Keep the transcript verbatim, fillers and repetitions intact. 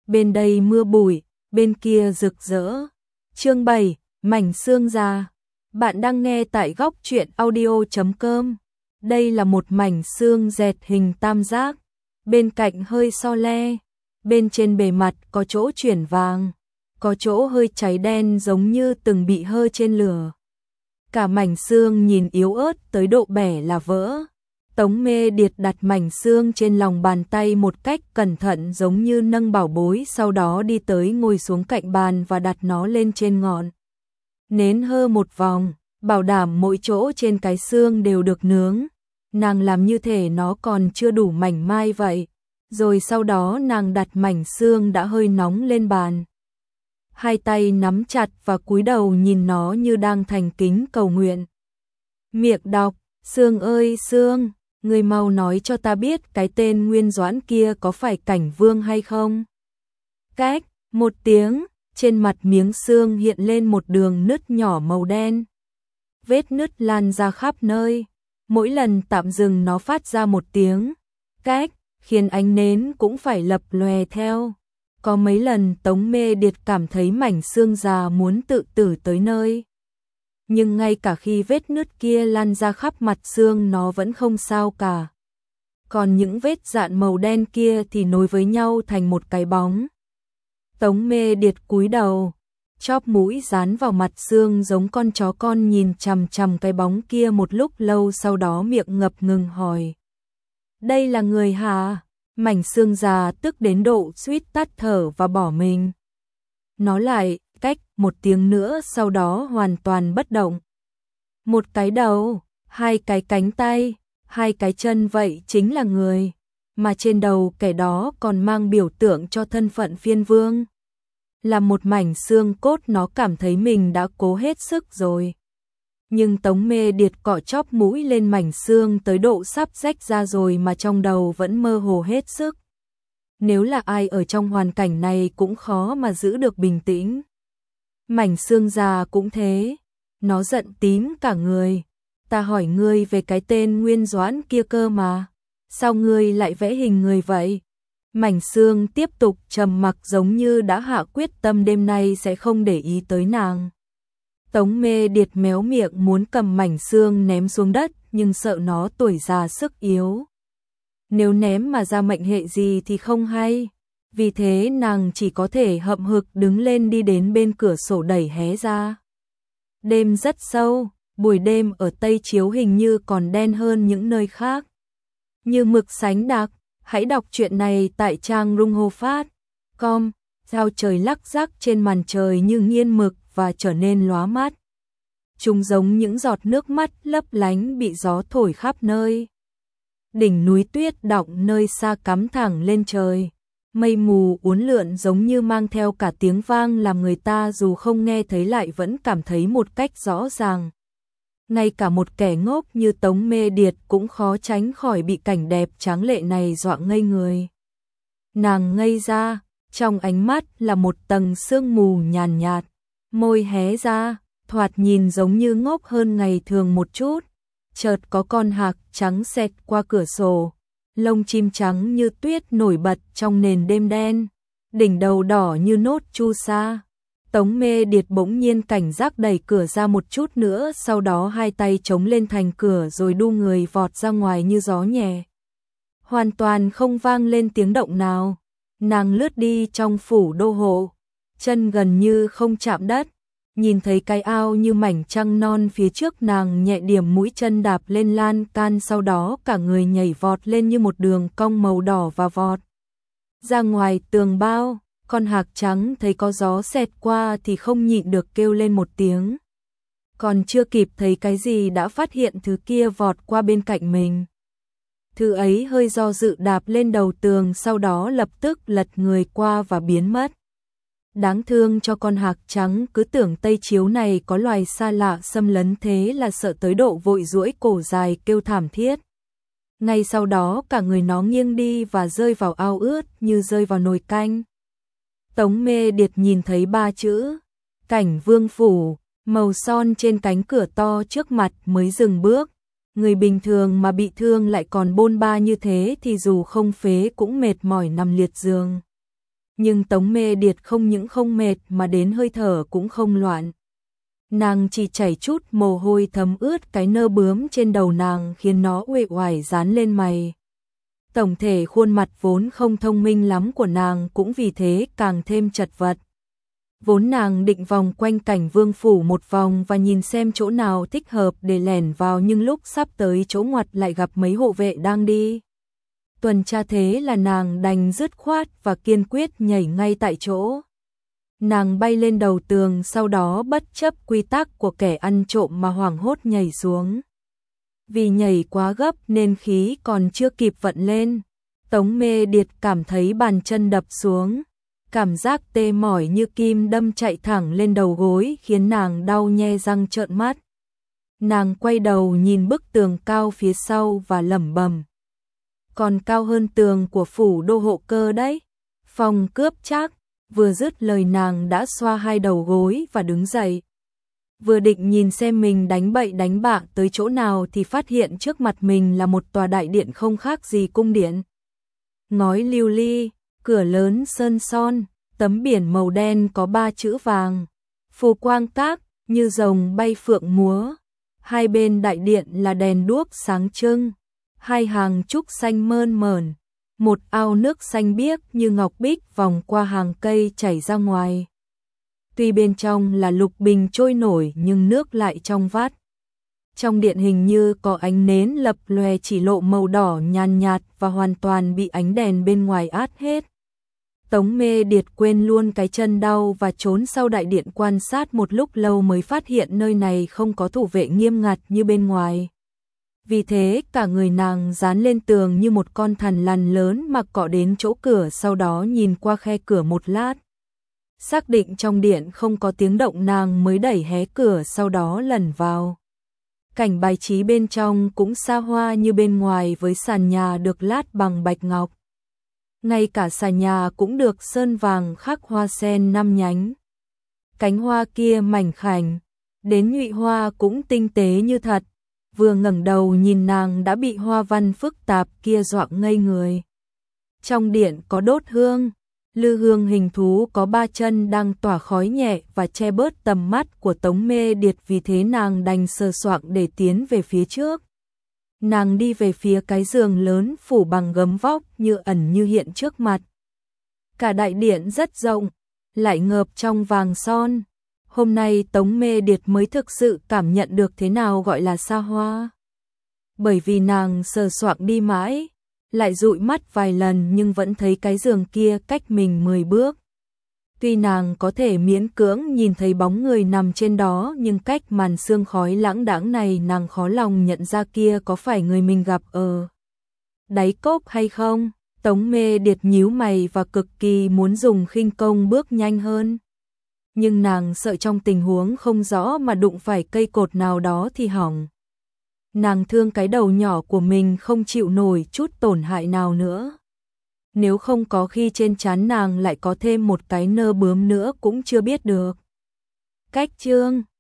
bên đây mưa bụi, bên kia rực rỡ. Chương bảy, mảnh xương già. Bạn đang nghe tại góc truyện audio chấm com. Đây là một mảnh xương dẹt hình tam giác, bên cạnh hơi so le, bên trên bề mặt có chỗ chuyển vàng, có chỗ hơi cháy đen giống như từng bị hơ trên lửa. Cả mảnh xương nhìn yếu ớt tới độ bẻ là vỡ. Tống Mê Điệt đặt mảnh xương trên lòng bàn tay một cách cẩn thận giống như nâng bảo bối, sau đó đi tới ngồi xuống cạnh bàn và đặt nó lên trên ngọn nến hơ một vòng, bảo đảm mỗi chỗ trên cái xương đều được nướng. Nàng làm như thể nó còn chưa đủ mảnh mai vậy, rồi sau đó nàng đặt mảnh xương đã hơi nóng lên bàn. Hai tay nắm chặt và cúi đầu nhìn nó như đang thành kính cầu nguyện. Miệng đọc, xương ơi xương, ngươi mau nói cho ta biết cái tên Nguyên Doãn kia có phải Cảnh Vương hay không? Cách, một tiếng, trên mặt miếng xương hiện lên một đường nứt nhỏ màu đen. Vết nứt lan ra khắp nơi, mỗi lần tạm dừng nó phát ra một tiếng cách, khiến ánh nến cũng phải lập lòe theo. Có mấy lần Tống Mê Điệt cảm thấy mảnh xương già muốn tự tử tới nơi. Nhưng ngay cả khi vết nứt kia lan ra khắp mặt xương nó vẫn không sao cả. Còn những vết dạn màu đen kia thì nối với nhau thành một cái bóng. Tống Mê Điệt cúi đầu, chóp mũi dán vào mặt xương giống con chó con nhìn chằm chằm cái bóng kia một lúc lâu, sau đó miệng ngập ngừng hỏi. Đây là người hả? Mảnh xương già tức đến độ suýt tắt thở và bỏ mình. Nó lại cách một tiếng nữa, sau đó hoàn toàn bất động. Một cái đầu, hai cái cánh tay, hai cái chân, vậy chính là người. Mà trên đầu kẻ đó còn mang biểu tượng cho thân phận phiên vương. Là một mảnh xương cốt, nó cảm thấy mình đã cố hết sức rồi. Nhưng Tống Mê Điệt cọ chóp mũi lên mảnh xương tới độ sắp rách ra rồi mà trong đầu vẫn mơ hồ hết sức. Nếu là ai ở trong hoàn cảnh này cũng khó mà giữ được bình tĩnh. Mảnh xương già cũng thế, nó giận tím cả người. Ta hỏi ngươi về cái tên Nguyên Doãn kia cơ mà, sao ngươi lại vẽ hình người vậy? Mảnh xương tiếp tục trầm mặc giống như đã hạ quyết tâm đêm nay sẽ không để ý tới nàng. Tống Mê Điệt méo miệng muốn cầm mảnh xương ném xuống đất, nhưng sợ nó tuổi già sức yếu. Nếu ném mà ra mệnh hệ gì thì không hay. Vì thế nàng chỉ có thể hậm hực đứng lên đi đến bên cửa sổ đẩy hé ra. Đêm rất sâu, buổi đêm ở Tây Chiếu hình như còn đen hơn những nơi khác. Như mực sánh đặc, hãy đọc truyện này tại trang runghofat chấm com. Sao trời lắc rắc trên màn trời như nghiên mực và trở nên lóa mắt. Chúng giống những giọt nước mắt lấp lánh bị gió thổi khắp nơi. Đỉnh núi tuyết đọng nơi xa cắm thẳng lên trời. Mây mù uốn lượn giống như mang theo cả tiếng vang làm người ta dù không nghe thấy lại vẫn cảm thấy một cách rõ ràng. Ngay cả một kẻ ngốc như Tống Mê Điệt cũng khó tránh khỏi bị cảnh đẹp tráng lệ này dọa ngây người. Nàng ngây ra, trong ánh mắt là một tầng sương mù nhàn nhạt, môi hé ra, thoạt nhìn giống như ngốc hơn ngày thường một chút. Chợt có con hạc trắng xẹt qua cửa sổ, lông chim trắng như tuyết nổi bật trong nền đêm đen, đỉnh đầu đỏ như nốt chu sa. Tống Mê Điệt bỗng nhiên cảnh giác đẩy cửa ra một chút nữa, sau đó hai tay chống lên thành cửa rồi đu người vọt ra ngoài như gió nhẹ. Hoàn toàn không vang lên tiếng động nào. Nàng lướt đi trong phủ đô hộ, chân gần như không chạm đất. Nhìn thấy cái ao như mảnh trăng non phía trước, nàng nhẹ điểm mũi chân đạp lên lan can, sau đó cả người nhảy vọt lên như một đường cong màu đỏ và vọt ra ngoài tường bao. Con hạc trắng thấy có gió xẹt qua thì không nhịn được kêu lên một tiếng. Còn chưa kịp thấy cái gì đã phát hiện thứ kia vọt qua bên cạnh mình. Thứ ấy hơi do dự đạp lên đầu tường, sau đó lập tức lật người qua và biến mất. Đáng thương cho con hạc trắng, cứ tưởng Tây Chiếu này có loài xa lạ xâm lấn, thế là sợ tới độ vội duỗi cổ dài kêu thảm thiết. Ngay sau đó cả người nó nghiêng đi và rơi vào ao ướt như rơi vào nồi canh. Tống Mê Điệt nhìn thấy ba chữ Cảnh Vương phủ màu son trên cánh cửa to trước mặt mới dừng bước. Người bình thường mà bị thương lại còn bôn ba như thế thì dù không phế cũng mệt mỏi nằm liệt giường. Nhưng Tống Mê Điệt không những không mệt mà đến hơi thở cũng không loạn. Nàng chỉ chảy chút mồ hôi thấm ướt cái nơ bướm trên đầu nàng khiến nó uể oải dán lên mày. Tổng thể khuôn mặt vốn không thông minh lắm của nàng cũng vì thế càng thêm chật vật. Vốn nàng định vòng quanh cảnh vương phủ một vòng và nhìn xem chỗ nào thích hợp để lẻn vào, nhưng lúc sắp tới chỗ ngoặt lại gặp mấy hộ vệ đang đi tuần tra, thế là nàng đành dứt khoát và kiên quyết nhảy ngay tại chỗ. Nàng bay lên đầu tường, sau đó bất chấp quy tắc của kẻ ăn trộm mà hoảng hốt nhảy xuống. Vì nhảy quá gấp nên khí còn chưa kịp vận lên, Tống Mê Điệt cảm thấy bàn chân đập xuống. Cảm giác tê mỏi như kim đâm chạy thẳng lên đầu gối khiến nàng đau nhe răng trợn mắt. Nàng quay đầu nhìn bức tường cao phía sau và lẩm bẩm. Còn cao hơn tường của phủ đô hộ cơ đấy. Phòng cướp chắc. Vừa dứt lời nàng đã xoa hai đầu gối và đứng dậy. Vừa định nhìn xem mình đánh bậy đánh bạ tới chỗ nào thì phát hiện trước mặt mình là một tòa đại điện không khác gì cung điện. Ngói lưu ly, cửa lớn sơn son, tấm biển màu đen có ba chữ vàng. Phù quang các, như rồng bay phượng múa. Hai bên đại điện là đèn đuốc sáng trưng. Hai hàng trúc xanh mơn mởn. Một ao nước xanh biếc như ngọc bích vòng qua hàng cây chảy ra ngoài. Tuy bên trong là lục bình trôi nổi nhưng nước lại trong vắt. Trong điện hình như có ánh nến lập lòe chỉ lộ màu đỏ nhàn nhạt và hoàn toàn bị ánh đèn bên ngoài át hết. Tống Mê Điệt quên luôn cái chân đau và trốn sau đại điện quan sát một lúc lâu mới phát hiện nơi này không có thủ vệ nghiêm ngặt như bên ngoài. Vì thế cả người nàng dán lên tường như một con thằn lằn lớn mà cọ đến chỗ cửa, sau đó nhìn qua khe cửa một lát. Xác định trong điện không có tiếng động nàng mới đẩy hé cửa, sau đó lẩn vào. Cảnh bài trí bên trong cũng xa hoa như bên ngoài với sàn nhà được lát bằng bạch ngọc. Ngay cả sàn nhà cũng được sơn vàng khắc hoa sen năm nhánh. Cánh hoa kia mảnh khảnh, đến nhụy hoa cũng tinh tế như thật. Vừa ngẩng đầu nhìn nàng đã bị hoa văn phức tạp kia dọa ngây người. Trong điện có đốt hương, lư hương hình thú có ba chân đang tỏa khói nhẹ và che bớt tầm mắt của Tống Mê Điệt, vì thế nàng đành sờ soạng để tiến về phía trước. Nàng đi về phía cái giường lớn phủ bằng gấm vóc như ẩn như hiện trước mặt. Cả đại điện rất rộng, lại ngợp trong vàng son. Hôm nay Tống Mê Điệt mới thực sự cảm nhận được thế nào gọi là xa hoa. Bởi vì nàng sờ soạng đi mãi, lại dụi mắt vài lần nhưng vẫn thấy cái giường kia cách mình mười bước. Tuy nàng có thể miễn cưỡng nhìn thấy bóng người nằm trên đó, nhưng cách màn sương khói lãng đãng này nàng khó lòng nhận ra kia có phải người mình gặp ở đáy cốc hay không. Tống Mê Điệt nhíu mày và cực kỳ muốn dùng khinh công bước nhanh hơn. Nhưng nàng sợ trong tình huống không rõ mà đụng phải cây cột nào đó thì hỏng. Nàng thương cái đầu nhỏ của mình không chịu nổi chút tổn hại nào nữa. Nếu không có khi trên trán nàng lại có thêm một cái nơ bướm nữa cũng chưa biết được. Cách chương